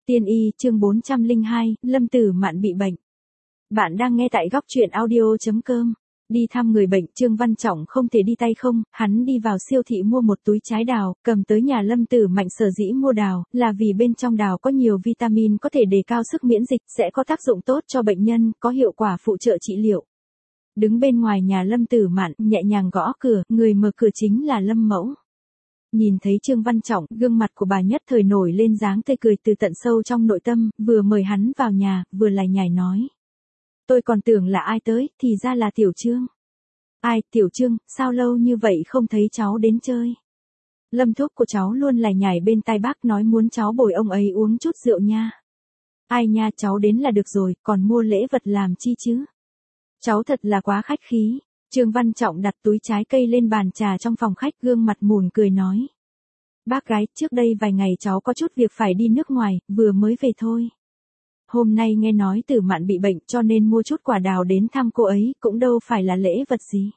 Tiên y chương 402, Lâm Tử Mạn bị bệnh. Bạn đang nghe tại góc truyện audio.com. Đi thăm người bệnh, Trương Văn Trọng không thể đi tay không, hắn đi vào siêu thị mua một túi trái đào, cầm tới nhà Lâm Tử Mạnh. Sở dĩ mua đào, là vì bên trong đào có nhiều vitamin có thể đề cao sức miễn dịch, sẽ có tác dụng tốt cho bệnh nhân, có hiệu quả phụ trợ trị liệu. Đứng bên ngoài nhà Lâm Tử Mạn, nhẹ nhàng gõ cửa, người mở cửa chính là Lâm Mẫu. Nhìn thấy Trương Văn Trọng, gương mặt của bà nhất thời nổi lên dáng tươi cười từ tận sâu trong nội tâm, vừa mời hắn vào nhà, vừa lải nhải nói. Tôi còn tưởng là ai tới, thì ra là Tiểu Trương. Ai, Tiểu Trương, sao lâu như vậy không thấy cháu đến chơi? Lâm thúc của cháu luôn lải nhải bên tai bác nói muốn cháu bồi ông ấy uống chút rượu nha. Ai nha, cháu đến là được rồi, còn mua lễ vật làm chi chứ? Cháu thật là quá khách khí. Trương Văn Trọng đặt túi trái cây lên bàn trà trong phòng khách, gương mặt mỉm cười nói. Bác gái, trước đây vài ngày cháu có chút việc phải đi nước ngoài, vừa mới về thôi. Hôm nay nghe nói Tử Mạn bị bệnh cho nên mua chút quả đào đến thăm cô ấy, cũng đâu phải là lễ vật gì.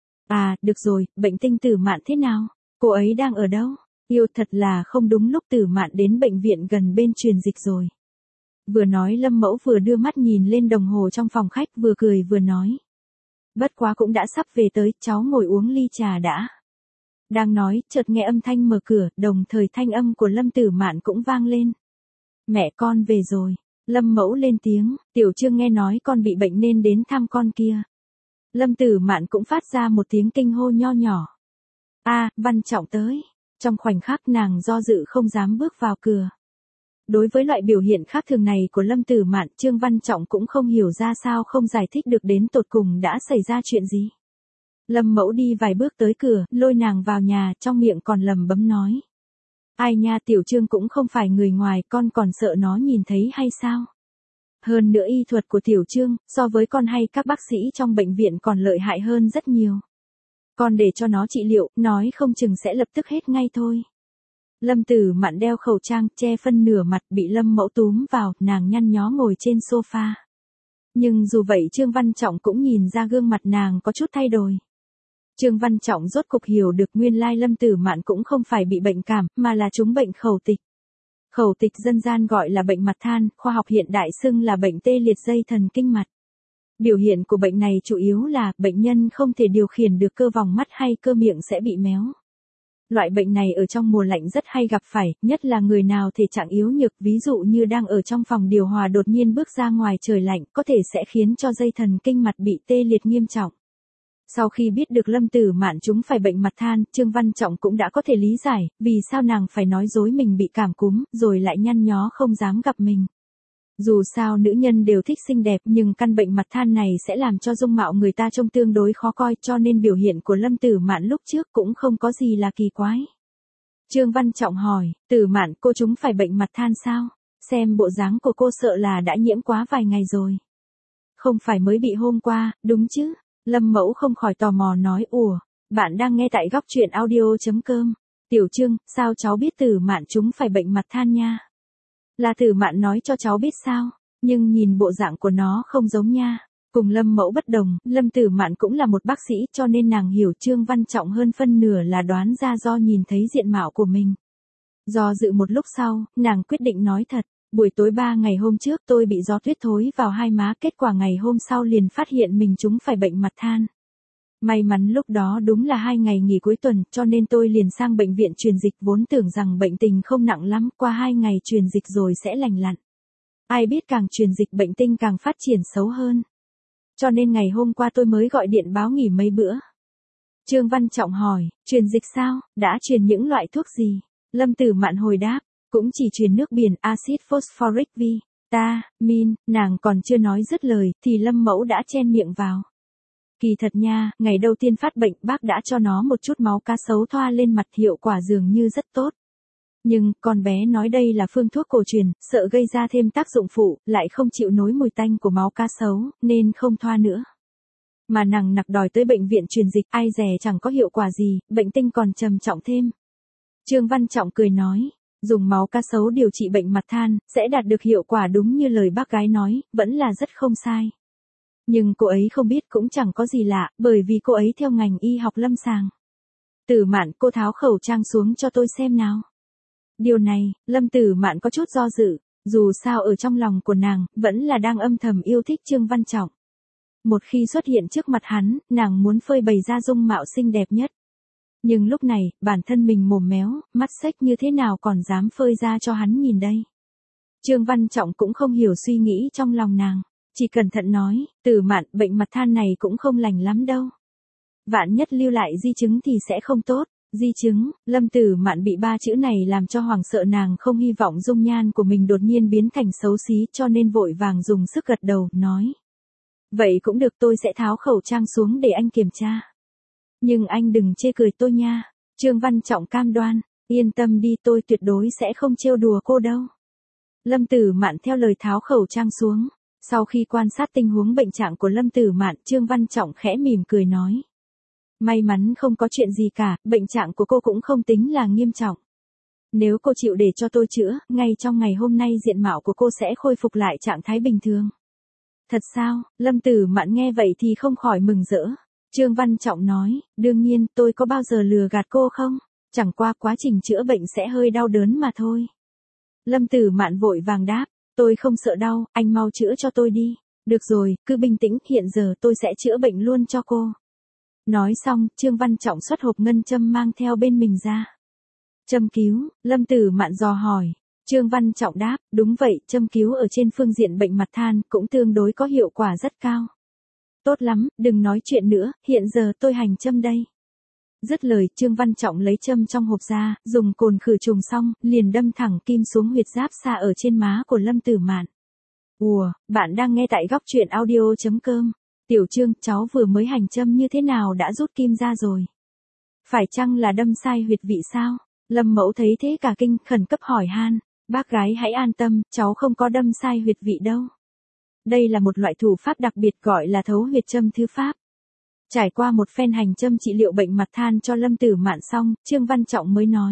À, được rồi, bệnh tinh Tử Mạn thế nào? Cô ấy đang ở đâu? Yêu thật là không đúng lúc Tử Mạn đến bệnh viện gần bên truyền dịch rồi. Vừa nói Lâm Mẫu vừa đưa mắt nhìn lên đồng hồ trong phòng khách, vừa cười vừa nói. Bất quá cũng đã sắp về tới, cháu ngồi uống ly trà đã. Đang nói, chợt nghe âm thanh mở cửa, đồng thời thanh âm của Lâm Tử Mạn cũng vang lên. Mẹ con về rồi. Lâm Mẫu lên tiếng, Tiểu Trương nghe nói con bị bệnh nên đến thăm con kia. Lâm Tử Mạn cũng phát ra một tiếng kinh hô nho nhỏ. A, Văn Trọng tới. Trong khoảnh khắc nàng do dự không dám bước vào cửa. Đối với loại biểu hiện khác thường này của Lâm Tử Mạn, Trương Văn Trọng cũng không hiểu ra sao không giải thích được đến tột cùng đã xảy ra chuyện gì. Lâm Mẫu đi vài bước tới cửa, lôi nàng vào nhà, trong miệng còn lẩm bẩm nói. Ai nha, Tiểu Trương cũng không phải người ngoài, con còn sợ nó nhìn thấy hay sao? Hơn nữa y thuật của Tiểu Trương, so với con hay các bác sĩ trong bệnh viện còn lợi hại hơn rất nhiều. Con để cho nó trị liệu, nói không chừng sẽ lập tức hết ngay thôi. Lâm Tử Mạn đeo khẩu trang, che phân nửa mặt, bị Lâm Mẫu túm vào, nàng nhăn nhó ngồi trên sofa. Nhưng dù vậy Trương Văn Trọng cũng nhìn ra gương mặt nàng có chút thay đổi. Trương Văn Trọng rốt cục hiểu được nguyên lai Lâm Tử Mạn cũng không phải bị bệnh cảm, mà là trúng bệnh khẩu tịch. Khẩu tịch dân gian gọi là bệnh mặt than, khoa học hiện đại xưng là bệnh tê liệt dây thần kinh mặt. Biểu hiện của bệnh này chủ yếu là bệnh nhân không thể điều khiển được cơ vòng mắt hay cơ miệng sẽ bị méo. Loại bệnh này ở trong mùa lạnh rất hay gặp phải, nhất là người nào thể trạng yếu nhược, ví dụ như đang ở trong phòng điều hòa đột nhiên bước ra ngoài trời lạnh, có thể sẽ khiến cho dây thần kinh mặt bị tê liệt nghiêm trọng. Sau khi biết được Lâm Tử Mạn chúng phải bệnh mặt than, Trương Văn Trọng cũng đã có thể lý giải, vì sao nàng phải nói dối mình bị cảm cúm, rồi lại nhăn nhó không dám gặp mình. Dù sao nữ nhân đều thích xinh đẹp, nhưng căn bệnh mặt than này sẽ làm cho dung mạo người ta trông tương đối khó coi, cho nên biểu hiện của Lâm Tử Mạn lúc trước cũng không có gì là kỳ quái. Trương Văn Trọng hỏi, Tử Mạn, cô chúng phải bệnh mặt than sao? Xem bộ dáng của cô sợ là đã nhiễm quá vài ngày rồi. Không phải mới bị hôm qua, đúng chứ? Lâm Mẫu không khỏi tò mò nói, ủa, bạn đang nghe tại góc truyện audio.com. Tiểu Trương, sao cháu biết Tử Mạn chúng phải bệnh mặt than nha? Là Tử Mạn nói cho cháu biết sao? Nhưng nhìn bộ dạng của nó không giống nha. Cùng Lâm Mẫu bất đồng, Lâm Tử Mạn cũng là một bác sĩ cho nên nàng hiểu Trương Văn Trọng hơn phân nửa là đoán ra do nhìn thấy diện mạo của mình. Do dự một lúc sau, nàng quyết định nói thật. Buổi tối 3 ngày hôm trước tôi bị gió tuyết thối vào hai má, kết quả ngày hôm sau liền phát hiện mình chúng phải bệnh mặt than. May mắn lúc đó đúng là 2 ngày nghỉ cuối tuần, cho nên tôi liền sang bệnh viện truyền dịch, vốn tưởng rằng bệnh tình không nặng lắm, qua 2 ngày truyền dịch rồi sẽ lành lặn. Ai biết càng truyền dịch bệnh tình càng phát triển xấu hơn. Cho nên ngày hôm qua tôi mới gọi điện báo nghỉ mấy bữa. Trương Văn Trọng hỏi, truyền dịch sao, đã truyền những loại thuốc gì? Lâm Tử Mạn hồi đáp. Cũng chỉ truyền nước biển, axit phosphoric, vitamin, nàng còn chưa nói dứt lời, thì Lâm Mẫu đã chen miệng vào. Kỳ thật nha, ngày đầu tiên phát bệnh bác đã cho nó một chút máu cá sấu thoa lên mặt, hiệu quả dường như rất tốt. Nhưng, con bé nói đây là phương thuốc cổ truyền, sợ gây ra thêm tác dụng phụ, lại không chịu nổi mùi tanh của máu cá sấu, nên không thoa nữa. Mà nàng nặc đòi tới bệnh viện truyền dịch, ai dè chẳng có hiệu quả gì, bệnh tinh còn trầm trọng thêm. Trương Văn Trọng cười nói. Dùng máu cá sấu điều trị bệnh mặt than, sẽ đạt được hiệu quả đúng như lời bác gái nói, vẫn là rất không sai. Nhưng cô ấy không biết cũng chẳng có gì lạ, bởi vì cô ấy theo ngành y học lâm sàng. Tử Mạn, cô tháo khẩu trang xuống cho tôi xem nào. Điều này, Lâm Tử Mạn có chút do dự, Dù sao ở trong lòng của nàng, vẫn là đang âm thầm yêu thích Trương Văn Trọng. Một khi xuất hiện trước mặt hắn, nàng muốn phơi bày ra dung mạo xinh đẹp nhất. Nhưng lúc này, bản thân mình mồm méo, mắt xếch như thế nào còn dám phơi ra cho hắn nhìn đây. Trương Văn Trọng cũng không hiểu suy nghĩ trong lòng nàng. Chỉ cẩn thận nói, Tử Mạn, bệnh mặt than này cũng không lành lắm đâu. Vạn nhất lưu lại di chứng thì sẽ không tốt. Di chứng, Lâm Tử Mạn bị 3 chữ này làm cho hoảng sợ, nàng không hy vọng dung nhan của mình đột nhiên biến thành xấu xí, cho nên vội vàng dùng sức gật đầu, nói. Vậy cũng được, tôi sẽ tháo khẩu trang xuống để anh kiểm tra. Nhưng anh đừng chê cười tôi nha. Trương Văn Trọng cam đoan, yên tâm đi, tôi tuyệt đối sẽ không trêu đùa cô đâu. Lâm Tử Mạn theo lời tháo khẩu trang xuống. Sau khi quan sát tình huống bệnh trạng của Lâm Tử Mạn, Trương Văn Trọng khẽ mỉm cười nói. May mắn không có chuyện gì cả, bệnh trạng của cô cũng không tính là nghiêm trọng. Nếu cô chịu để cho tôi chữa, ngay trong ngày hôm nay diện mạo của cô sẽ khôi phục lại trạng thái bình thường. Thật sao? Lâm Tử Mạn nghe vậy thì không khỏi mừng rỡ. Trương Văn Trọng nói, đương nhiên, tôi có bao giờ lừa gạt cô không? Chẳng qua quá trình chữa bệnh sẽ hơi đau đớn mà thôi. Lâm Tử Mạn vội vàng đáp, tôi không sợ đau, anh mau chữa cho tôi đi. Được rồi, cứ bình tĩnh, hiện giờ tôi sẽ chữa bệnh luôn cho cô. Nói xong, Trương Văn Trọng xuất hộp ngân châm mang theo bên mình ra. Châm cứu, Lâm Tử Mạn dò hỏi. Trương Văn Trọng đáp, đúng vậy, châm cứu ở trên phương diện bệnh mặt than cũng tương đối có hiệu quả rất cao. Tốt lắm, đừng nói chuyện nữa, hiện giờ tôi hành châm đây. Dứt lời, Trương Văn Trọng lấy châm trong hộp ra, dùng cồn khử trùng xong, liền đâm thẳng kim xuống huyệt giáp xa ở trên má của Lâm Tử Mạn. Ùa, bạn đang nghe tại góc truyện audio.com. Tiểu Trương, cháu vừa mới hành châm như thế nào đã rút kim ra rồi? Phải chăng là đâm sai huyệt vị sao? Lâm Mẫu thấy thế cả kinh, khẩn cấp hỏi han. Bác gái hãy an tâm, cháu không có đâm sai huyệt vị đâu. Đây là một loại thủ pháp đặc biệt gọi là thấu huyệt châm thư pháp. Trải qua một phen hành châm trị liệu bệnh mặt than cho Lâm Tử Mạn xong, Trương Văn Trọng mới nói.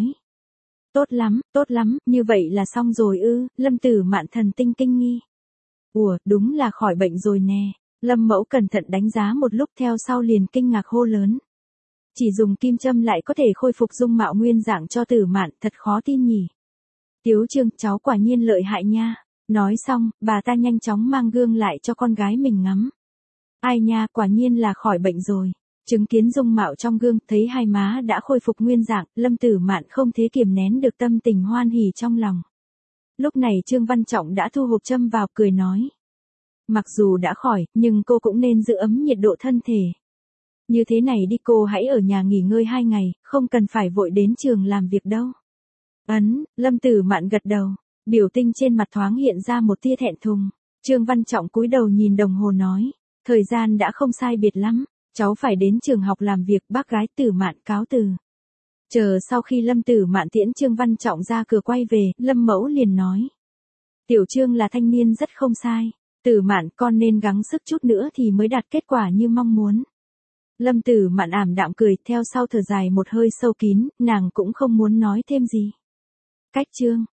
Tốt lắm, như vậy là xong rồi ư? Lâm Tử Mạn thần tinh kinh nghi. Ủa, đúng là khỏi bệnh rồi nè. Lâm Mẫu cẩn thận đánh giá một lúc theo sau liền kinh ngạc hô lớn. Chỉ dùng kim châm lại có thể khôi phục dung mạo nguyên dạng cho Tử Mạn, thật khó tin nhỉ. Tiếu Trương, cháu quả nhiên lợi hại nha. Nói xong, bà ta nhanh chóng mang gương lại cho con gái mình ngắm. Ai nha, quả nhiên là khỏi bệnh rồi. Chứng kiến dung mạo trong gương, thấy hai má đã khôi phục nguyên dạng, Lâm Tử Mạn không thể kiềm nén được tâm tình hoan hỉ trong lòng. Lúc này Trương Văn Trọng đã thu hộp châm vào, cười nói. Mặc dù đã khỏi, nhưng cô cũng nên giữ ấm nhiệt độ thân thể. Như thế này đi, cô hãy ở nhà nghỉ ngơi 2 ngày, không cần phải vội đến trường làm việc đâu. Lâm Tử Mạn gật đầu, biểu tình trên mặt thoáng hiện ra một tia thẹn thùng. Trương Văn Trọng cúi đầu nhìn đồng hồ nói, thời gian đã không sai biệt lắm, cháu phải đến trường học làm việc, bác gái. Tử Mạn cáo từ. Chờ sau khi Lâm Tử Mạn tiễn Trương Văn Trọng ra cửa quay về, Lâm Mẫu liền nói. Tiểu Trương là thanh niên rất không sai. Tử Mạn, con nên gắng sức chút nữa thì mới đạt kết quả như mong muốn. Lâm Tử Mạn ảm đạm cười, theo sau thở dài một hơi sâu kín, nàng cũng không muốn nói thêm gì. Cách chương